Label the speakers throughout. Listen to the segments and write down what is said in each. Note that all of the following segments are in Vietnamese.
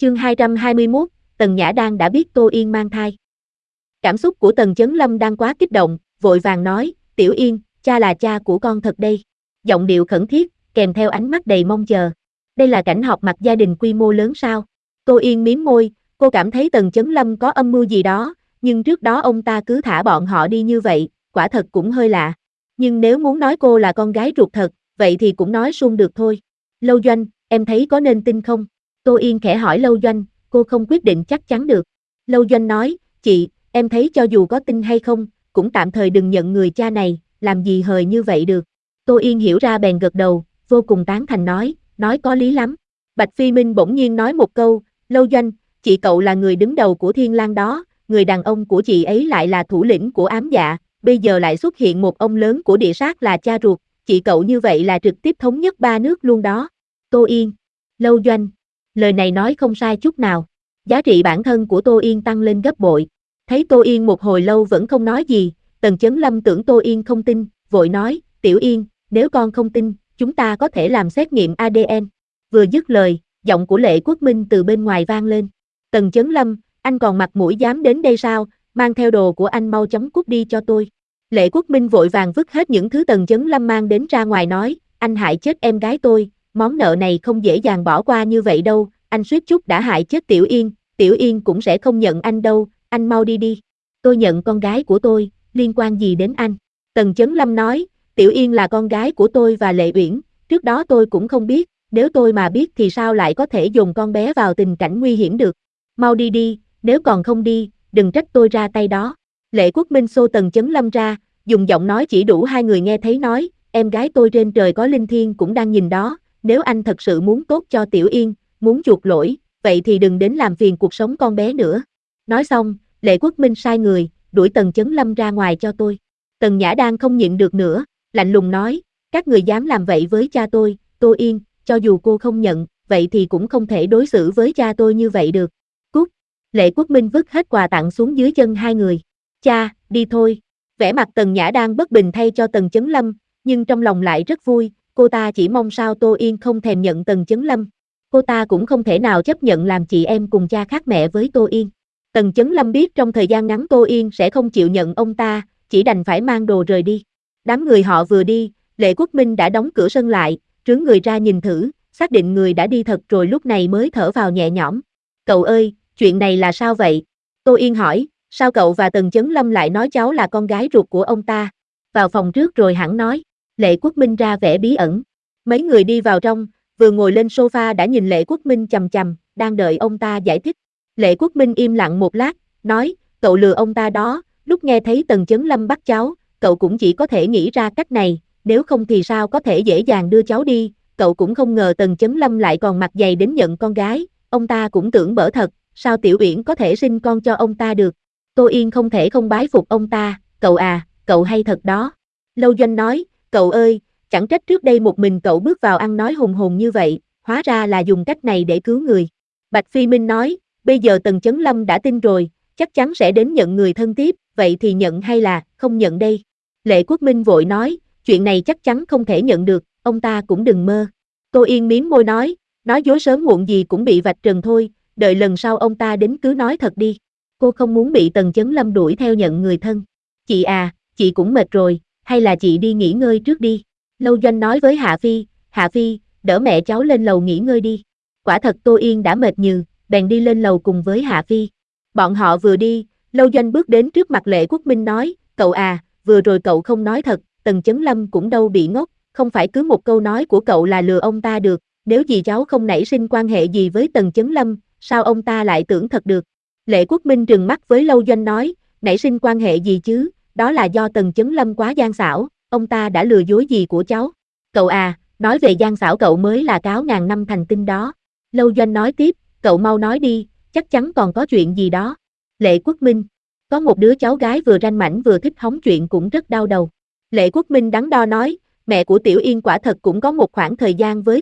Speaker 1: Chương 221, Tần Nhã Đan đã biết Tô Yên mang thai. Cảm xúc của Tần Chấn Lâm đang quá kích động, vội vàng nói, Tiểu Yên, cha là cha của con thật đây. Giọng điệu khẩn thiết, kèm theo ánh mắt đầy mong chờ. Đây là cảnh họp mặt gia đình quy mô lớn sao? Tô Yên mím môi, cô cảm thấy Tần Chấn Lâm có âm mưu gì đó, nhưng trước đó ông ta cứ thả bọn họ đi như vậy, quả thật cũng hơi lạ. Nhưng nếu muốn nói cô là con gái ruột thật, vậy thì cũng nói suông được thôi. Lâu Doanh, em thấy có nên tin không? Tô Yên khẽ hỏi Lâu Doanh, cô không quyết định chắc chắn được. Lâu Doanh nói, chị, em thấy cho dù có tin hay không, cũng tạm thời đừng nhận người cha này, làm gì hời như vậy được. Tô Yên hiểu ra bèn gật đầu, vô cùng tán thành nói có lý lắm. Bạch Phi Minh bỗng nhiên nói một câu, Lâu Doanh, chị cậu là người đứng đầu của Thiên Lang đó, người đàn ông của chị ấy lại là thủ lĩnh của ám dạ, bây giờ lại xuất hiện một ông lớn của địa sát là cha ruột, chị cậu như vậy là trực tiếp thống nhất ba nước luôn đó. Tô Yên, Lâu Doanh, lời này nói không sai chút nào. Giá trị bản thân của Tô Yên tăng lên gấp bội. Thấy Tô Yên một hồi lâu vẫn không nói gì, Tần Chấn Lâm tưởng Tô Yên không tin, vội nói, Tiểu Yên, nếu con không tin, chúng ta có thể làm xét nghiệm ADN. Vừa dứt lời, giọng của Lệ Quốc Minh từ bên ngoài vang lên. Tần Chấn Lâm, anh còn mặt mũi dám đến đây sao, mang theo đồ của anh mau chóng cút đi cho tôi. Lệ Quốc Minh vội vàng vứt hết những thứ Tần Chấn Lâm mang đến ra ngoài nói, anh hại chết em gái tôi, món nợ này không dễ dàng bỏ qua như vậy đâu, anh suýt chút đã hại chết Tiểu Yên cũng sẽ không nhận anh đâu, anh mau đi đi. Tôi nhận con gái của tôi, liên quan gì đến anh? Tần Chấn Lâm nói, Tiểu Yên là con gái của tôi và Lệ Uyển, trước đó tôi cũng không biết, nếu tôi mà biết thì sao lại có thể dùng con bé vào tình cảnh nguy hiểm được. Mau đi đi, nếu còn không đi, đừng trách tôi ra tay đó. Lệ Quốc Minh xô Tần Chấn Lâm ra, dùng giọng nói chỉ đủ hai người nghe thấy nói, em gái tôi trên trời có linh thiêng cũng đang nhìn đó, nếu anh thật sự muốn tốt cho Tiểu Yên, muốn chuộc lỗi, vậy thì đừng đến làm phiền cuộc sống con bé nữa. Nói xong, Lệ Quốc Minh sai người, đuổi Tần Chấn Lâm ra ngoài cho tôi. Tần Nhã Đan không nhịn được nữa, lạnh lùng nói, các người dám làm vậy với cha tôi, Tô Yên, cho dù cô không nhận, vậy thì cũng không thể đối xử với cha tôi như vậy được. Cút. Lệ Quốc Minh vứt hết quà tặng xuống dưới chân hai người. Cha, đi thôi. Vẻ mặt Tần Nhã Đan bất bình thay cho Tần Chấn Lâm, nhưng trong lòng lại rất vui, cô ta chỉ mong sao Tô Yên không thèm nhận Tần Chấn Lâm. Cô ta cũng không thể nào chấp nhận làm chị em cùng cha khác mẹ với Tô Yên. Tần Chấn Lâm biết trong thời gian ngắn Tô Yên sẽ không chịu nhận ông ta, chỉ đành phải mang đồ rời đi. Đám người họ vừa đi, Lệ Quốc Minh đã đóng cửa sân lại, trướng người ra nhìn thử, xác định người đã đi thật rồi lúc này mới thở vào nhẹ nhõm. Cậu ơi, chuyện này là sao vậy? Tô Yên hỏi, sao cậu và Tần Chấn Lâm lại nói cháu là con gái ruột của ông ta? Vào phòng trước rồi hẳn nói. Lệ Quốc Minh ra vẻ bí ẩn. Mấy người đi vào trong, vừa ngồi lên sofa đã nhìn Lệ Quốc Minh chằm chằm, đang đợi ông ta giải thích. Lệ Quốc Minh im lặng một lát, nói, cậu lừa ông ta đó, lúc nghe thấy Tần Chấn Lâm bắt cháu, cậu cũng chỉ có thể nghĩ ra cách này, nếu không thì sao có thể dễ dàng đưa cháu đi, cậu cũng không ngờ Tần Chấn Lâm lại còn mặt dày đến nhận con gái, ông ta cũng tưởng bở thật, sao Tiểu Uyển có thể sinh con cho ông ta được. Tô Yên không thể không bái phục ông ta, cậu hay thật đó. Lâu Doanh nói, cậu ơi, chẳng trách trước đây một mình cậu bước vào ăn nói hùng hồn như vậy, hóa ra là dùng cách này để cứu người. Bạch Phi Minh nói, bây giờ Tần Chấn Lâm đã tin rồi, chắc chắn sẽ đến nhận người thân tiếp, vậy thì nhận hay là không nhận đây? Lệ Quốc Minh vội nói, chuyện này chắc chắn không thể nhận được, ông ta cũng đừng mơ. Tô Yên mím môi nói dối sớm muộn gì cũng bị vạch trần thôi, đợi lần sau ông ta đến cứ nói thật đi. Cô không muốn bị Tần Chấn Lâm đuổi theo nhận người thân. Chị à, chị cũng mệt rồi, hay là chị đi nghỉ ngơi trước đi. Lâu Doanh nói với Hạ Phi, đỡ mẹ cháu lên lầu nghỉ ngơi đi. Quả thật Tô Yên đã mệt nhừ, bèn đi lên lầu cùng với Hạ Phi. Bọn họ vừa đi, Lâu Doanh bước đến trước mặt Lệ Quốc Minh nói, cậu à, vừa rồi cậu không nói thật, Tần Chấn Lâm cũng đâu bị ngốc, không phải cứ một câu nói của cậu là lừa ông ta được, nếu dì cháu không nảy sinh quan hệ gì với Tần Chấn Lâm, sao ông ta lại tưởng thật được. Lệ Quốc Minh trừng mắt với Lâu Doanh nói, nảy sinh quan hệ gì chứ, đó là do Tần Chấn Lâm quá gian xảo, ông ta đã lừa dối gì của cháu. Cậu à, nói về gian xảo cậu mới là cáo ngàn năm thành tinh đó. Lâu Doanh nói tiếp, cậu mau nói đi, chắc chắn còn có chuyện gì đó. Lệ Quốc Minh, có một đứa cháu gái vừa ranh mãnh vừa thích hóng chuyện cũng rất đau đầu. Lệ Quốc Minh đắn đo nói, mẹ của Tiểu Yên quả thật cũng có một khoảng thời gian với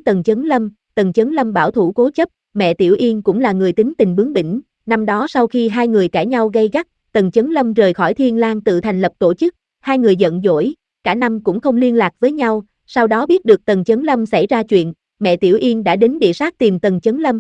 Speaker 1: Tần Chấn Lâm bảo thủ cố chấp, mẹ Tiểu Yên cũng là người tính tình bướng bỉnh, năm đó sau khi hai người cãi nhau gay gắt, Tần Chấn Lâm rời khỏi Thiên Lang tự thành lập tổ chức, hai người giận dỗi, cả năm cũng không liên lạc với nhau, sau đó biết được Tần Chấn Lâm xảy ra chuyện, mẹ Tiểu Yên đã đến địa sát tìm Tần Chấn Lâm.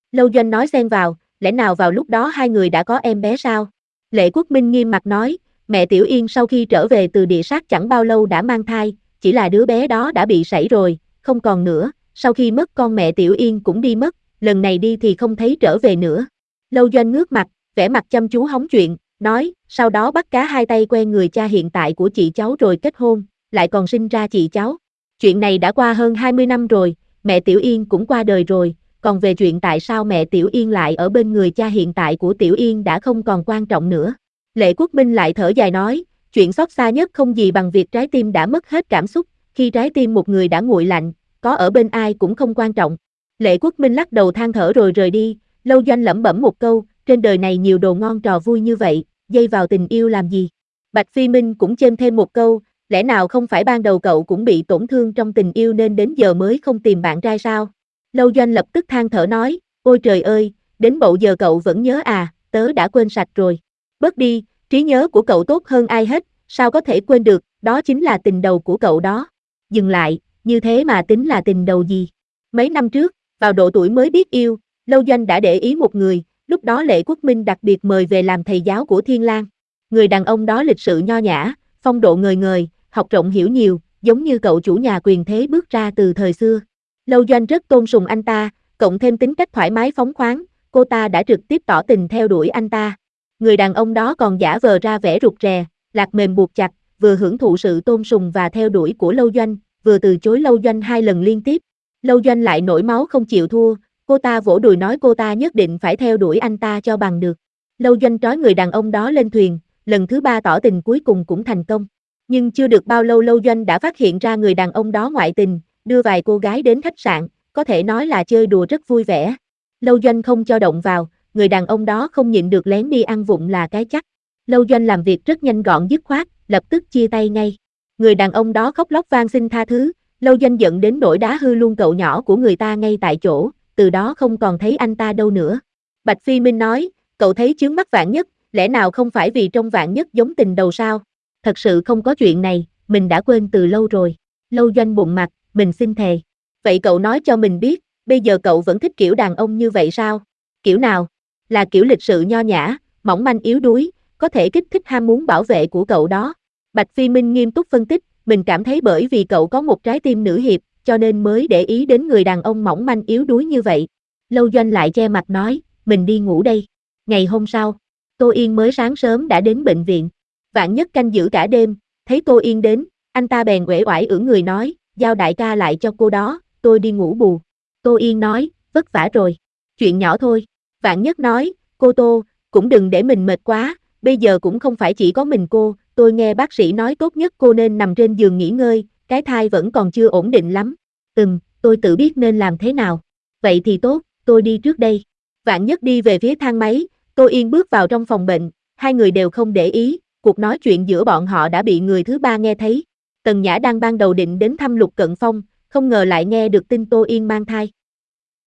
Speaker 1: Lâu Doanh nói xen vào, lẽ nào vào lúc đó hai người đã có em bé sao? Lệ Quốc Minh nghiêm mặt nói, mẹ Tiểu Yên sau khi trở về từ địa sát chẳng bao lâu đã mang thai, chỉ là đứa bé đó đã bị sảy rồi, không còn nữa, sau khi mất con mẹ Tiểu Yên cũng đi mất, lần này đi thì không thấy trở về nữa. Lâu Doanh ngước mặt, vẻ mặt chăm chú hóng chuyện, nói, sau đó bắt cá hai tay quen người cha hiện tại của chị cháu rồi kết hôn, lại còn sinh ra chị cháu. Chuyện này đã qua hơn 20 năm rồi, mẹ Tiểu Yên cũng qua đời rồi, còn về chuyện tại sao mẹ Tiểu Yên lại ở bên người cha hiện tại của Tiểu Yên đã không còn quan trọng nữa. Lệ Quốc Minh lại thở dài nói, chuyện xót xa nhất không gì bằng việc trái tim đã mất hết cảm xúc, khi trái tim một người đã nguội lạnh, có ở bên ai cũng không quan trọng. Lệ Quốc Minh lắc đầu than thở rồi rời đi, Lâu Doanh lẩm bẩm một câu, trên đời này nhiều đồ ngon trò vui như vậy, dây vào tình yêu làm gì. Bạch Phi Minh cũng chêm thêm một câu, lẽ nào không phải ban đầu cậu cũng bị tổn thương trong tình yêu nên đến giờ mới không tìm bạn trai sao? Lâu Doanh lập tức than thở nói, ôi trời ơi, đến bậu giờ cậu vẫn nhớ à, tớ đã quên sạch rồi. Bớt đi, trí nhớ của cậu tốt hơn ai hết, sao có thể quên được, đó chính là tình đầu của cậu đó. Dừng lại, như thế mà tính là tình đầu gì? Mấy năm trước, vào độ tuổi mới biết yêu, Lâu Doanh đã để ý một người, lúc đó Lệ Quốc Minh đặc biệt mời về làm thầy giáo của Thiên Lang. Người đàn ông đó lịch sự nho nhã, phong độ ngời ngời, học rộng hiểu nhiều, giống như cậu chủ nhà quyền thế bước ra từ thời xưa. Lâu Doanh rất tôn sùng anh ta, cộng thêm tính cách thoải mái phóng khoáng, cô ta đã trực tiếp tỏ tình theo đuổi anh ta. Người đàn ông đó còn giả vờ ra vẻ rụt rè, lạc mềm buộc chặt, vừa hưởng thụ sự tôn sùng và theo đuổi của Lâu Doanh, vừa từ chối Lâu Doanh 2 lần liên tiếp. Lâu Doanh lại nổi máu không chịu thua, cô ta vỗ đùi nói cô ta nhất định phải theo đuổi anh ta cho bằng được. Lâu Doanh trói người đàn ông đó lên thuyền, lần thứ 3 tỏ tình cuối cùng cũng thành công. Nhưng chưa được bao lâu Lâu Doanh đã phát hiện ra người đàn ông đó ngoại tình, đưa vài cô gái đến khách sạn, có thể nói là chơi đùa rất vui vẻ. Lâu Doanh không cho động vào, người đàn ông đó không nhịn được lén đi ăn vụng là cái chắc. Lâu Doanh làm việc rất nhanh gọn dứt khoát, lập tức chia tay ngay. Người đàn ông đó khóc lóc van xin tha thứ, Lâu Doanh giận đến nỗi đá hư luôn cậu nhỏ của người ta ngay tại chỗ, từ đó không còn thấy anh ta đâu nữa. Bạch Phi Minh nói, cậu thấy chướng mắt Vạn Nhất, lẽ nào không phải vì trong Vạn Nhất giống tình đầu sao? Thật sự không có chuyện này, mình đã quên từ lâu rồi. Lâu Doanh bụng mặt, mình xin thề. Vậy cậu nói cho mình biết, bây giờ cậu vẫn thích kiểu đàn ông như vậy sao? Kiểu nào? Là kiểu lịch sự nho nhã, mỏng manh yếu đuối, có thể kích thích ham muốn bảo vệ của cậu đó. Bạch Phi Minh nghiêm túc phân tích, mình cảm thấy bởi vì cậu có một trái tim nữ hiệp, cho nên mới để ý đến người đàn ông mỏng manh yếu đuối như vậy. Lâu Doanh lại che mặt nói, mình đi ngủ đây. Ngày hôm sau, Tô Yên mới sáng sớm đã đến bệnh viện. Vạn Nhất canh giữ cả đêm, thấy Tô Yên đến, anh ta bèn uể oải ưỡn người nói, giao đại ca lại cho cô đó, tôi đi ngủ bù. Tô Yên nói, vất vả rồi. Chuyện nhỏ thôi. Vạn Nhất nói, cô Tô, cũng đừng để mình mệt quá, bây giờ cũng không phải chỉ có mình cô, tôi nghe bác sĩ nói tốt nhất cô nên nằm trên giường nghỉ ngơi, cái thai vẫn còn chưa ổn định lắm. Tôi tự biết nên làm thế nào. Vậy thì tốt, tôi đi trước đây. Vạn Nhất đi về phía thang máy, Tô Yên bước vào trong phòng bệnh, hai người đều không để ý, cuộc nói chuyện giữa bọn họ đã bị người thứ ba nghe thấy. Tần Nhã đang ban đầu định đến thăm Lục Cận Phong, không ngờ lại nghe được tin Tô Yên mang thai.